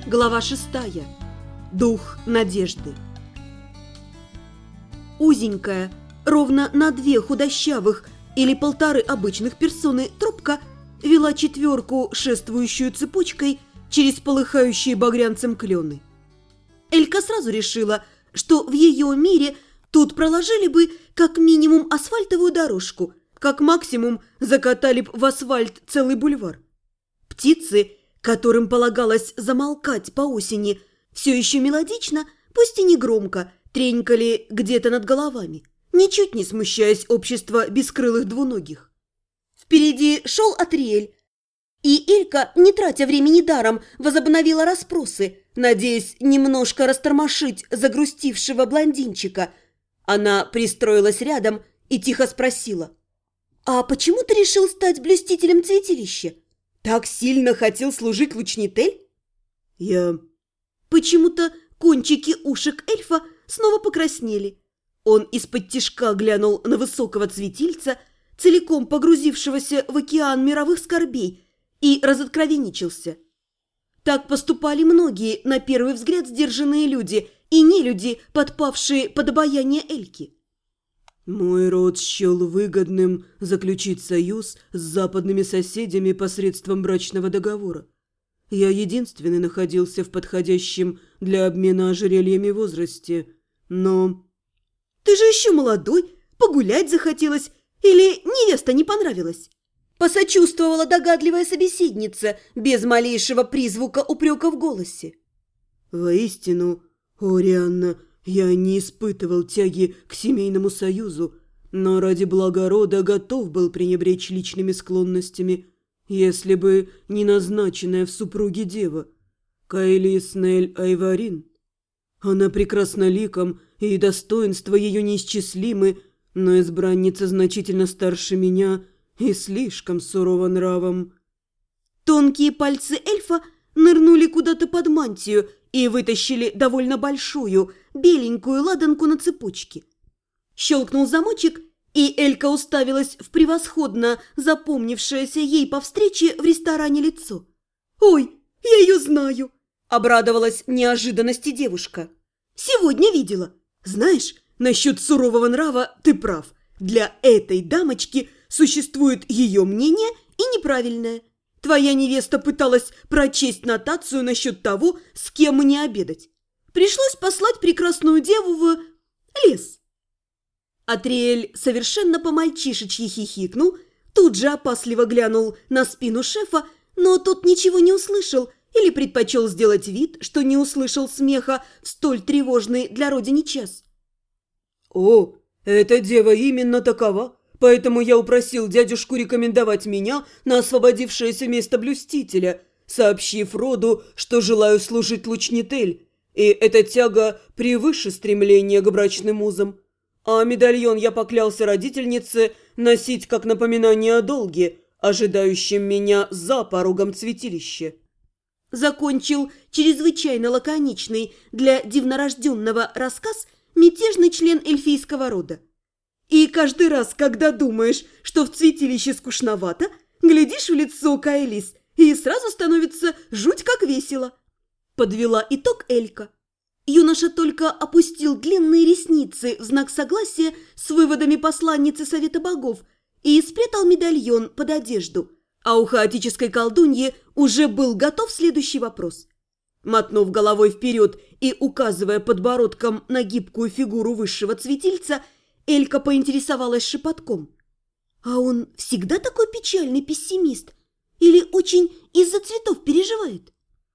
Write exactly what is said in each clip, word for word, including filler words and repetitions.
Глава шестая. Дух надежды. Узенькая, ровно на две худощавых или полторы обычных персоны трубка вела четверку, шествующую цепочкой через полыхающие багрянцем клены. Элька сразу решила, что в ее мире тут проложили бы как минимум асфальтовую дорожку, как максимум закатали б в асфальт целый бульвар. Птицы, которым полагалось замолкать по осени, все еще мелодично, пусть и не громко, тренькали где-то над головами, ничуть не смущаясь общества бескрылых двуногих. Впереди шел Атриэль, и Элька, не тратя времени даром, возобновила расспросы, надеясь немножко растормошить загрустившего блондинчика. Она пристроилась рядом и тихо спросила: «А почему ты решил стать блюстителем святилища? Так сильно хотел служить Лучнитель?» «Я...» Почему-то кончики ушек эльфа снова покраснели. Он из-под тишка глянул на высокого цветильца, целиком погрузившегося в океан мировых скорбей, и разоткровенничался. Так поступали многие, на первый взгляд, сдержанные люди и не люди, подпавшие под обаяние Эльки. «Мой род счел выгодным заключить союз с западными соседями посредством брачного договора. Я единственный находился в подходящем для обмена ожерельями возрасте, но...» «Ты же еще молодой, погулять захотелось или невеста не понравилась?» Посочувствовала догадливая собеседница, без малейшего призвука упрека в голосе. «Воистину, о, Рианна, я не испытывал тяги к семейному союзу, но ради блага рода готов был пренебречь личными склонностями, если бы не назначенная в супруге дева, Каэлис Нель Айварин. Она прекрасна ликом, и достоинства ее неисчислимы, но избранница значительно старше меня и слишком сурова нравом». Тонкие пальцы эльфа нырнули куда-то под мантию и вытащили довольно большую, беленькую ладанку на цепочке. Щелкнул замочек, и Элька уставилась в превосходно запомнившееся ей по встрече в ресторане лицо. «Ой, я ее знаю!» – обрадовалась неожиданности девушка. «Сегодня видела. Знаешь, насчет сурового нрава ты прав. Для этой дамочки существует ее мнение и неправильное. Твоя невеста пыталась прочесть нотацию насчет того, с кем мне обедать. Пришлось послать прекрасную деву в лес». Атриэль совершенно по-мальчишечьи хихикнул, тут же опасливо глянул на спину шефа, но тот ничего не услышал или предпочел сделать вид, что не услышал смеха в столь тревожный для родини час. «О, эта дева именно такова, поэтому я упросил дядюшку рекомендовать меня на освободившееся место блюстителя, сообщив роду, что желаю служить Лучнитель, и эта тяга превыше стремления к брачным узам. А медальон я поклялся родительнице носить как напоминание о долге, ожидающем меня за порогом святилища». Закончил чрезвычайно лаконичный для дивнорожденного рассказ мятежный член эльфийского рода. «И каждый раз, когда думаешь, что в святилище скучновато, глядишь в лицо Каэлис, и сразу становится жуть как весело», – подвела итог Элька. Юноша только опустил длинные ресницы в знак согласия с выводами посланницы Совета Богов и спрятал медальон под одежду, а у хаотической колдуньи уже был готов следующий вопрос. Мотнув головой вперед и указывая подбородком на гибкую фигуру высшего цветильца, Элька поинтересовалась шепотком: «А он всегда такой печальный пессимист? Или очень из-за цветов переживает?»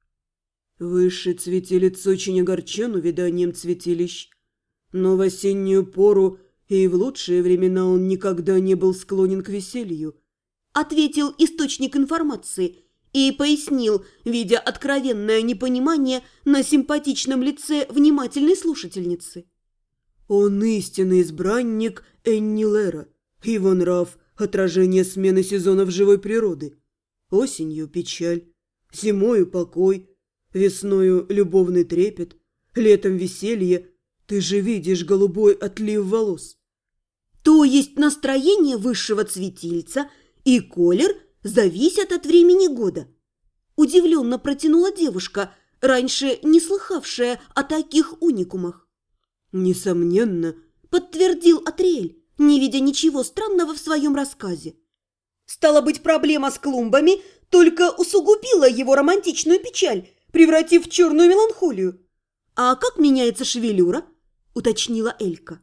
«Высший цветилец очень огорчен увяданием цветилищ, но в осеннюю пору и в лучшие времена он никогда не был склонен к веселью», – ответил источник информации и пояснил, видя откровенное непонимание на симпатичном лице внимательной слушательницы. «Он истинный избранник Эннилера, его нрав – отражение смены сезонов живой природы. Осенью – печаль, зимою – покой, весною – любовный трепет, летом – веселье. Ты же видишь голубой отлив волос». То есть настроение высшего цветильца и колер зависят от времени года. Удивленно протянула девушка, раньше не слыхавшая о таких уникумах. «Несомненно», – подтвердил Атриэль, не видя ничего странного в своем рассказе. Стало быть, проблема с клумбами только усугубила его романтичную печаль, превратив в черную меланхолию. «А как меняется шевелюра?» – уточнила Элька.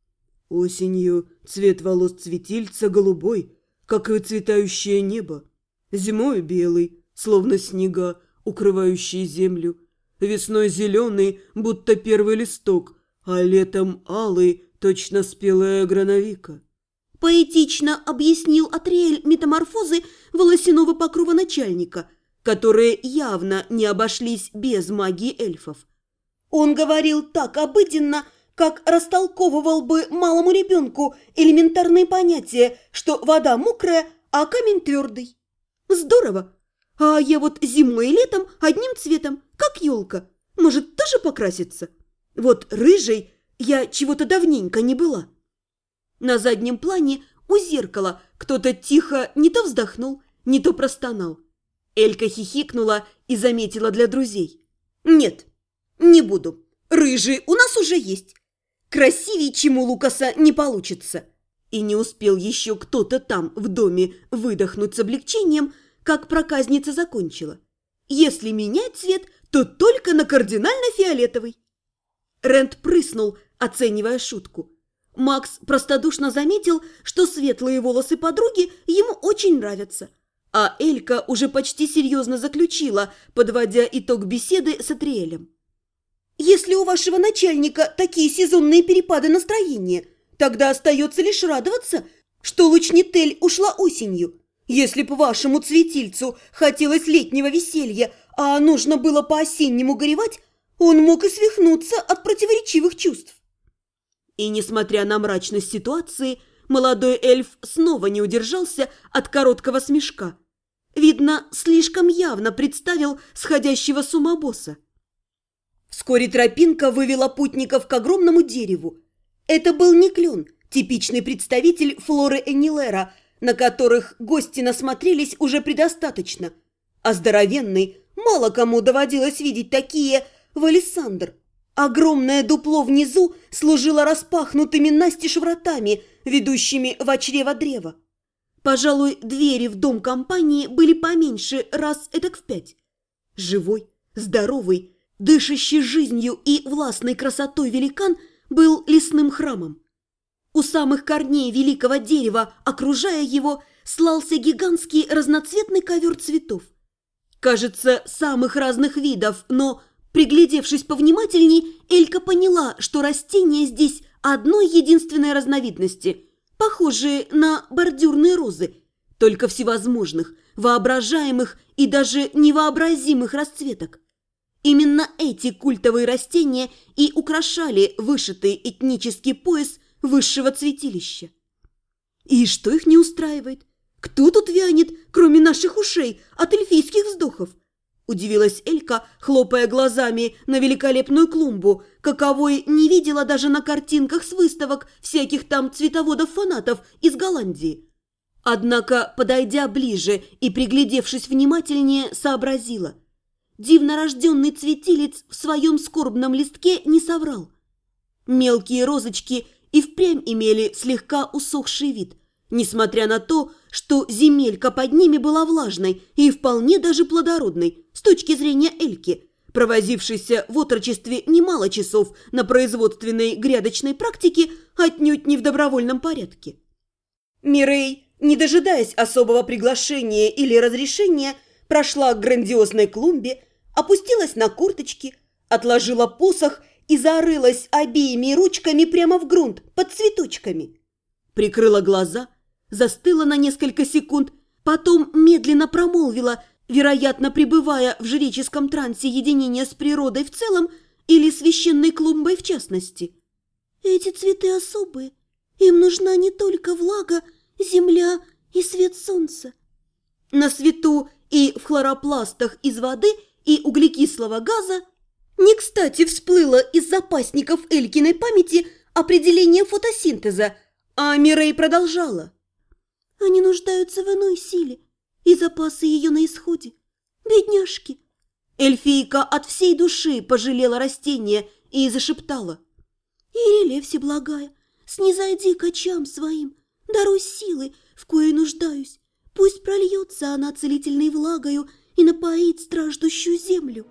«Осенью цвет волос цветильца голубой, как и выцветающее небо. Зимой белый, словно снега, укрывающие землю. Весной зеленый, будто первый листок, а летом алый, точно спелая грановика». Поэтично объяснил Атриэль метаморфозы волосяного покрова начальника, которые явно не обошлись без магии эльфов. Он говорил так обыденно, как растолковывал бы малому ребенку элементарные понятия, что вода мокрая, а камень твердый. Здорово! А я вот зимой и летом одним цветом, как елка. Может, тоже покраситься? Вот рыжей я чего-то давненько не была. На заднем плане у зеркала кто-то тихо не то вздохнул, не то простонал. Элька хихикнула и заметила для друзей. «Нет, не буду. Рыжий у нас уже есть. Красивее, чем у Лукаса, не получится». И не успел еще кто-то там в доме выдохнуть с облегчением, как проказница закончила. «Если менять цвет, то только на кардинально-фиолетовый». Рент прыснул, оценивая шутку. Макс простодушно заметил, что светлые волосы подруги ему очень нравятся. А Элька уже почти серьезно заключила, подводя итог беседы с Атриэлем. «Если у вашего начальника такие сезонные перепады настроения, тогда остается лишь радоваться, что Лучнитель ушла осенью. Если б вашему цветильцу хотелось летнего веселья, а нужно было по-осеннему горевать, он мог и свихнуться от противоречивых чувств». И, несмотря на мрачность ситуации, молодой эльф снова не удержался от короткого смешка. Видно, слишком явно представил сходящего с ума босса. Вскоре тропинка вывела путников к огромному дереву. Это был не клен, типичный представитель флоры Энилера, на которых гости насмотрелись уже предостаточно, а здоровенный, мало кому доводилось видеть такие, валисандр. Огромное дупло внизу служило распахнутыми настежь вратами, ведущими в чрево древа. Пожалуй, двери в дом компании были поменьше раз эдак в пять. Живой, здоровый, дышащий жизнью и властной красотой великан был лесным храмом. У самых корней великого дерева, окружая его, слался гигантский разноцветный ковер цветов. Кажется, самых разных видов, но... Приглядевшись повнимательней, Элька поняла, что растения здесь одной единственной разновидности, похожие на бордюрные розы, только всевозможных, воображаемых и даже невообразимых расцветок. Именно эти культовые растения и украшали вышитый этнический пояс высшего цветилища. И что их не устраивает? Кто тут вянет, кроме наших ушей, от эльфийских вздохов? Удивилась Элька, хлопая глазами на великолепную клумбу, каковой не видела даже на картинках с выставок всяких там цветоводов-фанатов из Голландии. Однако, подойдя ближе и приглядевшись внимательнее, сообразила. Дивнорожденный цветилец в своем скорбном листке не соврал. Мелкие розочки и впрямь имели слегка усохший вид, несмотря на то, что земелька под ними была влажной и вполне даже плодородной с точки зрения Эльки, провозившейся в отрочестве немало часов на производственной грядочной практике отнюдь не в добровольном порядке. Мирей, не дожидаясь особого приглашения или разрешения, прошла к грандиозной клумбе, опустилась на корточки, отложила посох и зарылась обеими ручками прямо в грунт под цветочками. Прикрыла глаза, застыла на несколько секунд, потом медленно промолвила, вероятно, пребывая в жреческом трансе единения с природой в целом или священной клумбой в частности. «Эти цветы особые, им нужна не только влага, земля и свет солнца». На свету и в хлоропластах из воды и углекислого газа не кстати всплыло из запасников Элькиной памяти определение фотосинтеза, а Мирей продолжала. «Они нуждаются в иной силе, и запасы ее на исходе. Бедняжки!» Эльфийка от всей души пожалела растение и зашептала. «Иреле всеблагая, снизойди к очам своим, даруй силы, в коей нуждаюсь. Пусть прольется она целительной влагою и напоит страждущую землю».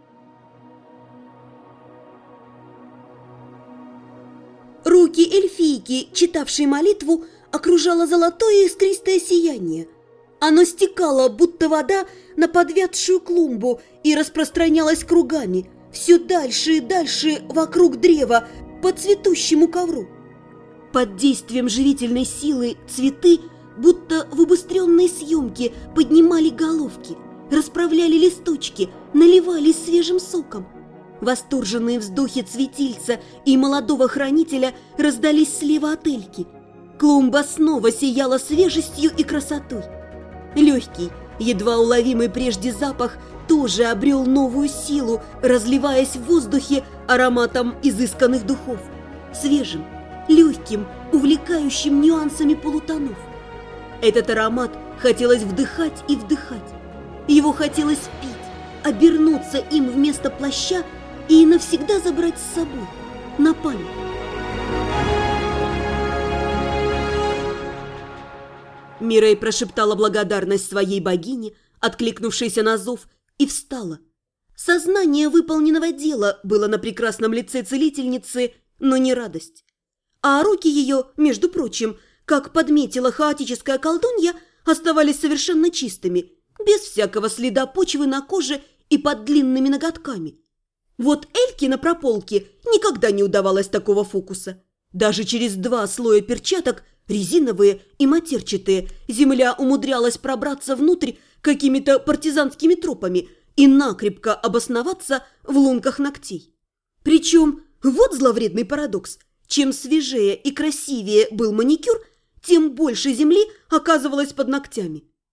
Руки эльфийки, читавшей молитву, окружало золотое искристое сияние. Оно стекало, будто вода, на подвядшую клумбу и распространялось кругами, все дальше и дальше вокруг древа, по цветущему ковру. Под действием живительной силы цветы, будто в убыстренной съемке, поднимали головки, расправляли листочки, наливались свежим соком. Восторженные вздохи цветильца и молодого хранителя раздались слева от Эльки. Клумба снова сияла свежестью и красотой. Легкий, едва уловимый прежде запах тоже обрел новую силу, разливаясь в воздухе ароматом изысканных духов. Свежим, легким, увлекающим нюансами полутонов. Этот аромат хотелось вдыхать и вдыхать. Его хотелось пить, обернуться им вместо плаща и навсегда забрать с собой, на память. Мирей прошептала благодарность своей богине, откликнувшейся на зов, и встала. Сознание выполненного дела было на прекрасном лице целительницы, но не радость. А руки ее, между прочим, как подметила хаотическая колдунья, оставались совершенно чистыми, без всякого следа почвы на коже и под длинными ноготками. Вот Эльке на прополке никогда не удавалось такого фокуса. Даже через два слоя перчаток, резиновые и матерчатые, земля умудрялась пробраться внутрь какими-то партизанскими тропами и накрепко обосноваться в лунках ногтей. Причем, вот зловредный парадокс, чем свежее и красивее был маникюр, тем больше земли оказывалось под ногтями.